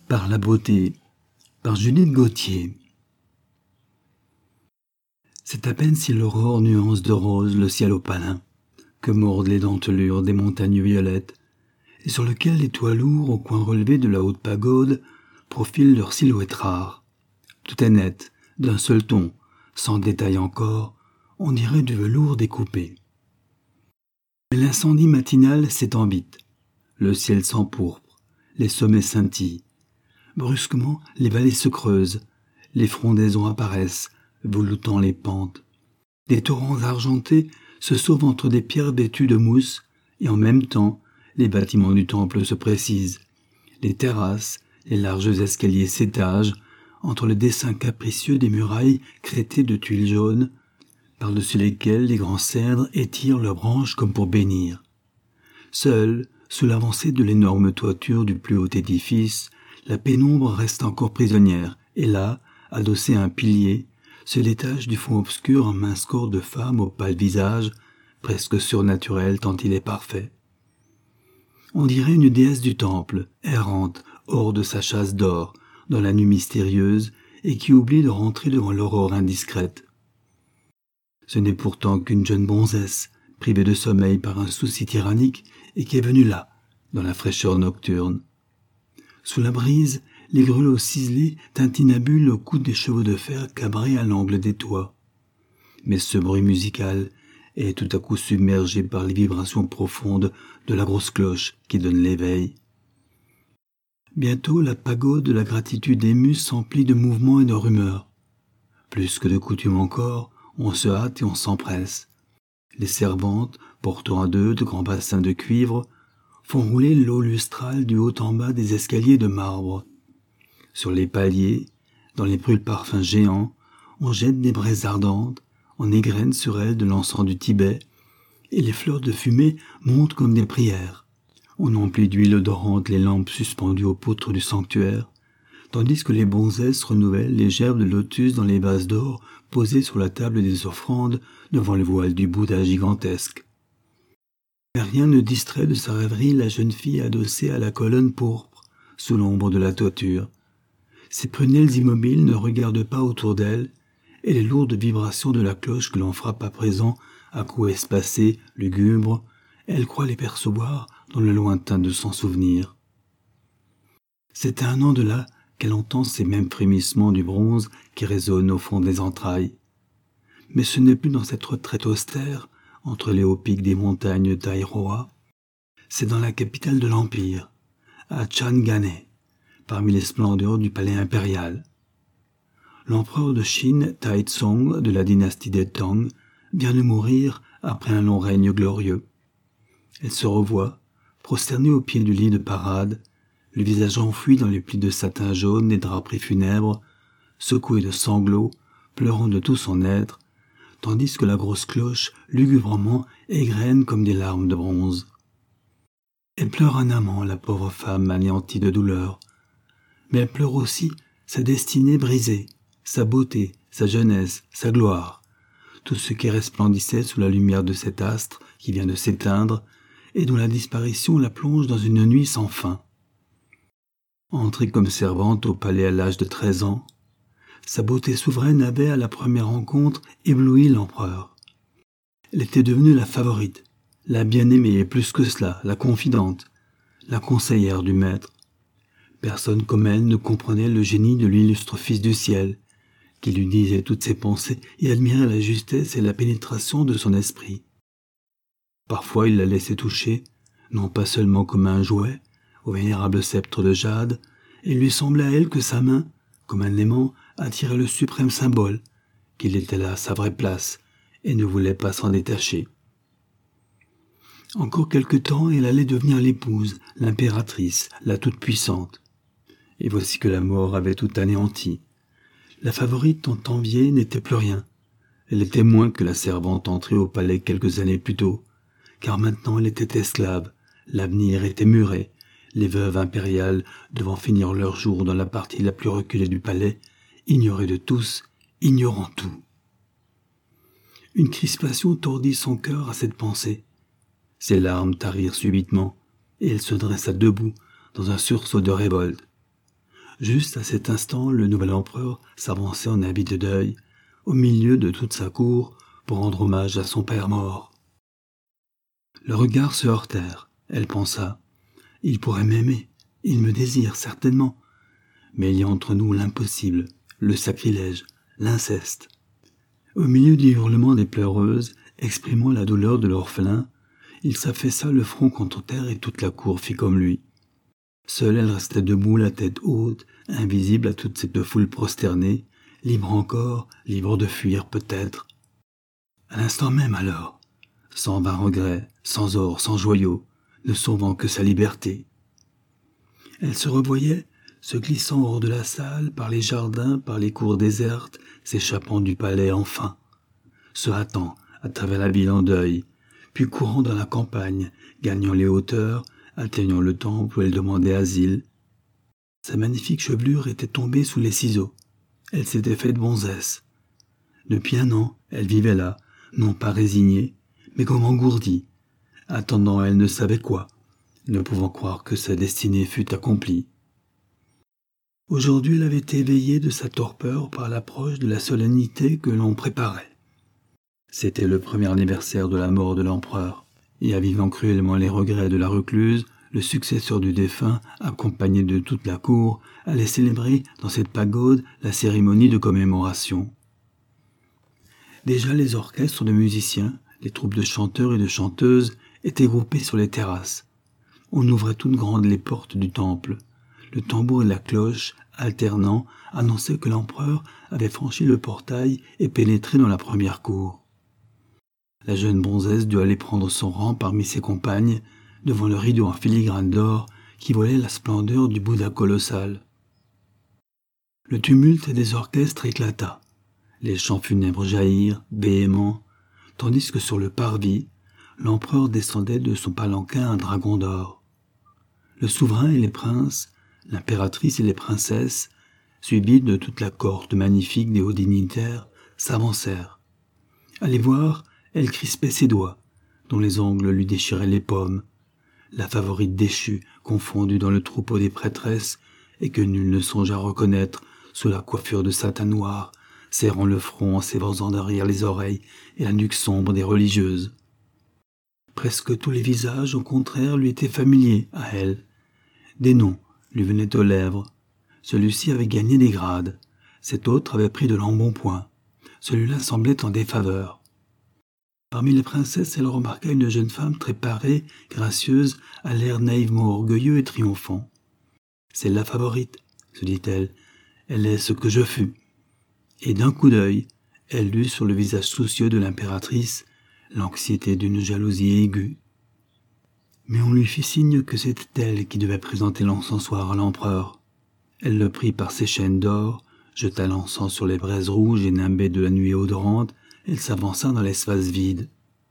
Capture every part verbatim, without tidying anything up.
par la beauté, par Judith Gauthier. C'est à peine si l'aurore nuance de rose le ciel opalin, que mordent les dentelures des montagnes violettes, et sur lequel les toits lourds au coin relevé de la haute pagode profilent leurs silhouettes rares. Tout est net, d'un seul ton, sans détail encore, on dirait du velours découpé. Mais l'incendie matinal s'étend vite, le ciel s'empourpre, les sommets scintillent. Brusquement, les vallées se creusent, les frondaisons apparaissent, veloutant les pentes. Des torrents argentés se sauvent entre des pierres vêtues de mousse, et en même temps, les bâtiments du temple se précisent. Les terrasses, les larges escaliers s'étagent, entre le dessin capricieux des murailles crétées de tuiles jaunes, par-dessus lesquelles les grands cèdres étirent leurs branches comme pour bénir. Seule, sous l'avancée de l'énorme toiture du plus haut édifice, la pénombre reste encore prisonnière, et là, adossée à un pilier, se détache du fond obscur un mince corps de femme au pâle visage, presque surnaturel tant il est parfait. On dirait une déesse du temple, errante, hors de sa chasse d'or, dans la nuit mystérieuse, et qui oublie de rentrer devant l'aurore indiscrète. Ce n'est pourtant qu'une jeune bonzesse, privée de sommeil par un souci tyrannique, et qui est venue là, dans la fraîcheur nocturne. Sous la brise, les grelots ciselés tintinabulent au coude des chevaux de fer cabrés à l'angle des toits. Mais ce bruit musical est tout à coup submergé par les vibrations profondes de la grosse cloche qui donne l'éveil. Bientôt, la pagode de la gratitude émue s'emplit de mouvements et de rumeurs. Plus que de coutume encore, on se hâte et on s'empresse. Les servantes, portant à deux de grands bassins de cuivre, font rouler l'eau lustrale du haut en bas des escaliers de marbre. Sur les paliers, dans les brûle-parfums géants, on jette des braises ardentes, on égrène sur elles de l'encens du Tibet, et les fleurs de fumée montent comme des prières. On emplit d'huile odorante les lampes suspendues aux poutres du sanctuaire, tandis que les bonzesses renouvellent les gerbes de lotus dans les vases d'or posés sur la table des offrandes devant le voile du Bouddha gigantesque. Mais rien ne distrait de sa rêverie la jeune fille adossée à la colonne pourpre, sous l'ombre de la toiture. Ses prunelles immobiles ne regardent pas autour d'elle, et les lourdes vibrations de la cloche que l'on frappe à présent à coups espacés, lugubres, elle croit les percevoir dans le lointain de son souvenir. C'est à un an de là qu'elle entend ces mêmes frémissements du bronze qui résonnent au fond des entrailles. Mais ce n'est plus dans cette retraite austère, entre les hauts pics des montagnes d'Airoa, c'est dans la capitale de l'Empire, à Changane, parmi les splendeurs du palais impérial. L'empereur de Chine, Taizong, de la dynastie des Tang, vient de mourir après un long règne glorieux. Elle se revoit, prosternée au pied du lit de parade, le visage enfoui dans les plis de satin jaune des draperies funèbres, secouée de sanglots, pleurant de tout son être, tandis que la grosse cloche, lugubrement, égrène comme des larmes de bronze. Elle pleure un amant, la pauvre femme anéantie de douleur, mais elle pleure aussi sa destinée brisée, sa beauté, sa jeunesse, sa gloire, tout ce qui resplendissait sous la lumière de cet astre qui vient de s'éteindre et dont la disparition la plonge dans une nuit sans fin. Entrée comme servante au palais à l'âge de treize ans, sa beauté souveraine avait, à la première rencontre, ébloui l'empereur. Elle était devenue la favorite, la bien-aimée et plus que cela, la confidente, la conseillère du maître. Personne comme elle ne comprenait le génie de l'illustre fils du ciel, qui lui disait toutes ses pensées et admirait la justesse et la pénétration de son esprit. Parfois il la laissait toucher, non pas seulement comme un jouet, au vénérable sceptre de jade, et il lui semblait à elle que sa main, comme un aimant, attirait le suprême symbole, qu'il était là à sa vraie place, et ne voulait pas s'en détacher. Encore quelque temps, elle allait devenir l'épouse, l'impératrice, la toute-puissante. Et voici que la mort avait tout anéanti. La favorite tant enviée n'était plus rien. Elle était moins que la servante entrée au palais quelques années plus tôt, car maintenant elle était esclave, l'avenir était muré, les veuves impériales devant finir leur jour dans la partie la plus reculée du palais, ignorées de tous, ignorant tout. Une crispation tordit son cœur à cette pensée. Ses larmes tarirent subitement, et elle se dressa debout dans un sursaut de révolte. Juste à cet instant, le nouvel empereur s'avançait en habit de deuil, au milieu de toute sa cour, pour rendre hommage à son père mort. Leurs regards se heurtèrent. Elle pensa, « Il pourrait m'aimer, il me désire certainement. Mais il y a entre nous l'impossible, le sacrilège, l'inceste. » Au milieu du hurlement des pleureuses, exprimant la douleur de l'orphelin, il s'affaissa le front contre terre et toute la cour fit comme lui. Seule elle restait debout, la tête haute, invisible à toute cette foule prosternée, libre encore, libre de fuir peut-être. À l'instant même alors, sans vain regret, sans or, sans joyaux, ne sauvant que sa liberté. Elle se revoyait, se glissant hors de la salle, par les jardins, par les cours désertes, s'échappant du palais enfin, se hâtant à travers la ville en deuil, puis courant dans la campagne, gagnant les hauteurs, atteignant le temple où elle demandait asile. Sa magnifique chevelure était tombée sous les ciseaux. Elle s'était faite bonzesse. Depuis un an, elle vivait là, non pas résignée, mais comme engourdie, attendant elle ne savait quoi, ne pouvant croire que sa destinée fût accomplie. Aujourd'hui, elle avait été éveillée de sa torpeur par l'approche de la solennité que l'on préparait. C'était le premier anniversaire de la mort de l'empereur, et avivant cruellement les regrets de la recluse, le successeur du défunt, accompagné de toute la cour, allait célébrer dans cette pagode la cérémonie de commémoration. Déjà les orchestres de musiciens, les troupes de chanteurs et de chanteuses étaient groupés sur les terrasses. On ouvrait toutes grandes les portes du temple. Le tambour et la cloche, alternant, annonçaient que l'empereur avait franchi le portail et pénétré dans la première cour. La jeune bonzesse dut aller prendre son rang parmi ses compagnes, devant le rideau en filigrane d'or qui voilait la splendeur du Bouddha colossal. Le tumulte des orchestres éclata. Les chants funèbres jaillirent, béhéments, tandis que sur le parvis, l'empereur descendait de son palanquin un dragon d'or. Le souverain et les princes, l'impératrice et les princesses, suivis de toute la cohorte magnifique des hauts dignitaires, s'avancèrent. À les voir, elle crispait ses doigts, dont les ongles lui déchiraient les paumes. La favorite déchue, confondue dans le troupeau des prêtresses, et que nul ne songe à reconnaître sous la coiffure de satin noir, serrant le front en s'évasant derrière les oreilles et la nuque sombre des religieuses. Presque tous les visages, au contraire, lui étaient familiers à elle. Des noms lui venaient aux lèvres. Celui-ci avait gagné des grades, cet autre avait pris de l'embonpoint, celui-là semblait en défaveur. Parmi les princesses, elle remarqua une jeune femme très parée, gracieuse, à l'air naïvement orgueilleux et triomphant. « C'est la favorite, » se dit-elle, « elle est ce que je fus. » Et d'un coup d'œil, elle lut sur le visage soucieux de l'impératrice l'anxiété d'une jalousie aiguë. Mais on lui fit signe que c'était elle qui devait présenter l'encensoir à l'empereur. Elle le prit par ses chaînes d'or, jeta l'encens sur les braises rouges et nimbées de la nuit odorante, elle s'avança dans l'espace vide.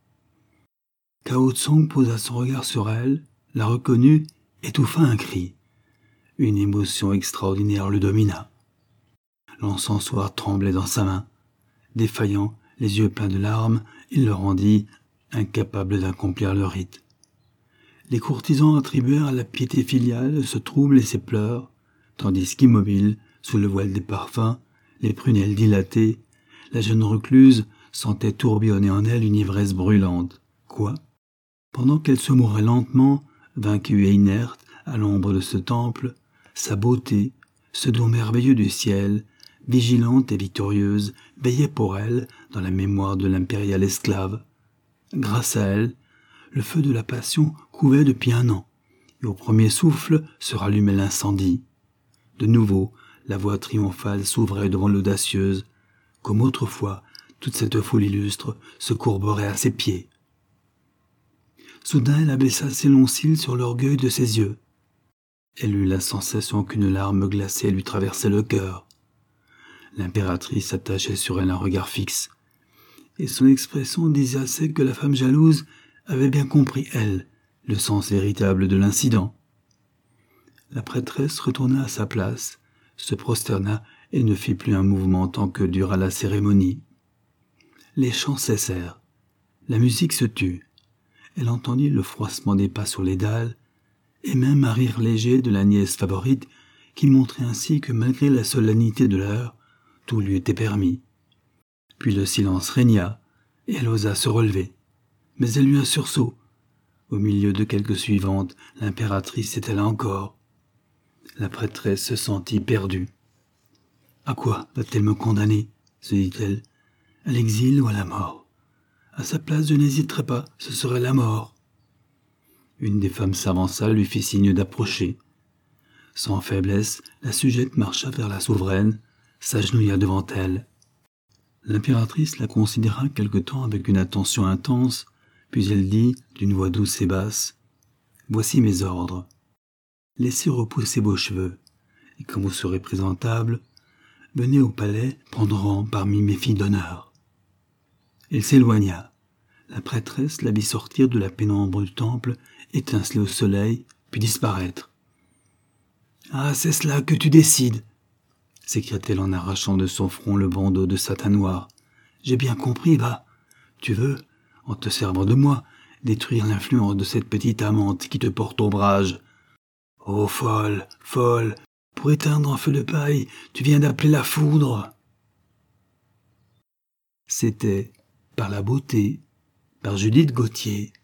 Cao Tsong posa son regard sur elle, la reconnut, étouffa un cri. Une émotion extraordinaire le domina. L'encensoir tremblait dans sa main. Défaillant, les yeux pleins de larmes, il le rendit, incapable d'accomplir le rite. Les courtisans attribuèrent à la piété filiale ce trouble et ces pleurs, tandis qu'immobile, sous le voile des parfums, les prunelles dilatées, la jeune recluse sentait tourbillonner en elle une ivresse brûlante. Quoi ? Pendant qu'elle se mourait lentement, vaincue et inerte, à l'ombre de ce temple, sa beauté, ce don merveilleux du ciel, vigilante et victorieuse, veillait pour elle dans la mémoire de l'impérial esclave. Grâce à elle, le feu de la passion couvait depuis un an, et au premier souffle se rallumait l'incendie. De nouveau, la voie triomphale s'ouvrait devant l'audacieuse, comme autrefois, toute cette foule illustre se courberait à ses pieds. Soudain, elle abaissa ses longs cils sur l'orgueil de ses yeux. Elle eut la sensation qu'une larme glacée lui traversait le cœur. L'impératrice attachait sur elle un regard fixe, et son expression disait assez que la femme jalouse avait bien compris, elle, le sens véritable de l'incident. La prêtresse retourna à sa place, se prosterna et ne fit plus un mouvement tant que dura la cérémonie. Les chants cessèrent, la musique se tut. Elle entendit le froissement des pas sur les dalles, et même un rire léger de la nièce favorite qui montrait ainsi que malgré la solennité de l'heure, tout lui était permis. Puis le silence régna, et elle osa se relever. Mais elle eut un sursaut. Au milieu de quelques suivantes, l'impératrice était là encore. La prêtresse se sentit perdue. « À quoi va-t-elle me condamner ?» se dit-elle. « À l'exil ou à la mort ? À sa place, je n'hésiterais pas, ce serait la mort. » Une des femmes s'avança, lui fit signe d'approcher. Sans faiblesse, la sujette marcha vers la souveraine, s'agenouilla devant elle. L'impératrice la considéra quelque temps avec une attention intense, puis elle dit, d'une voix douce et basse, « Voici mes ordres. Laissez repousser vos cheveux, et quand vous serez présentable, venez au palais prendre rang parmi mes filles d'honneur. » Elle s'éloigna. La prêtresse la vit sortir de la pénombre du temple, étinceler au soleil, puis disparaître. « Ah, c'est cela que tu décides !» s'écria-t-elle en arrachant de son front le bandeau de satin noir. « J'ai bien compris, va. Tu veux, en te servant de moi, détruire l'influence de cette petite amante qui te porte ombrage. Oh, folle, folle, pour éteindre un feu de paille, tu viens d'appeler la foudre. » C'était Par la beauté, par Judith Gauthier.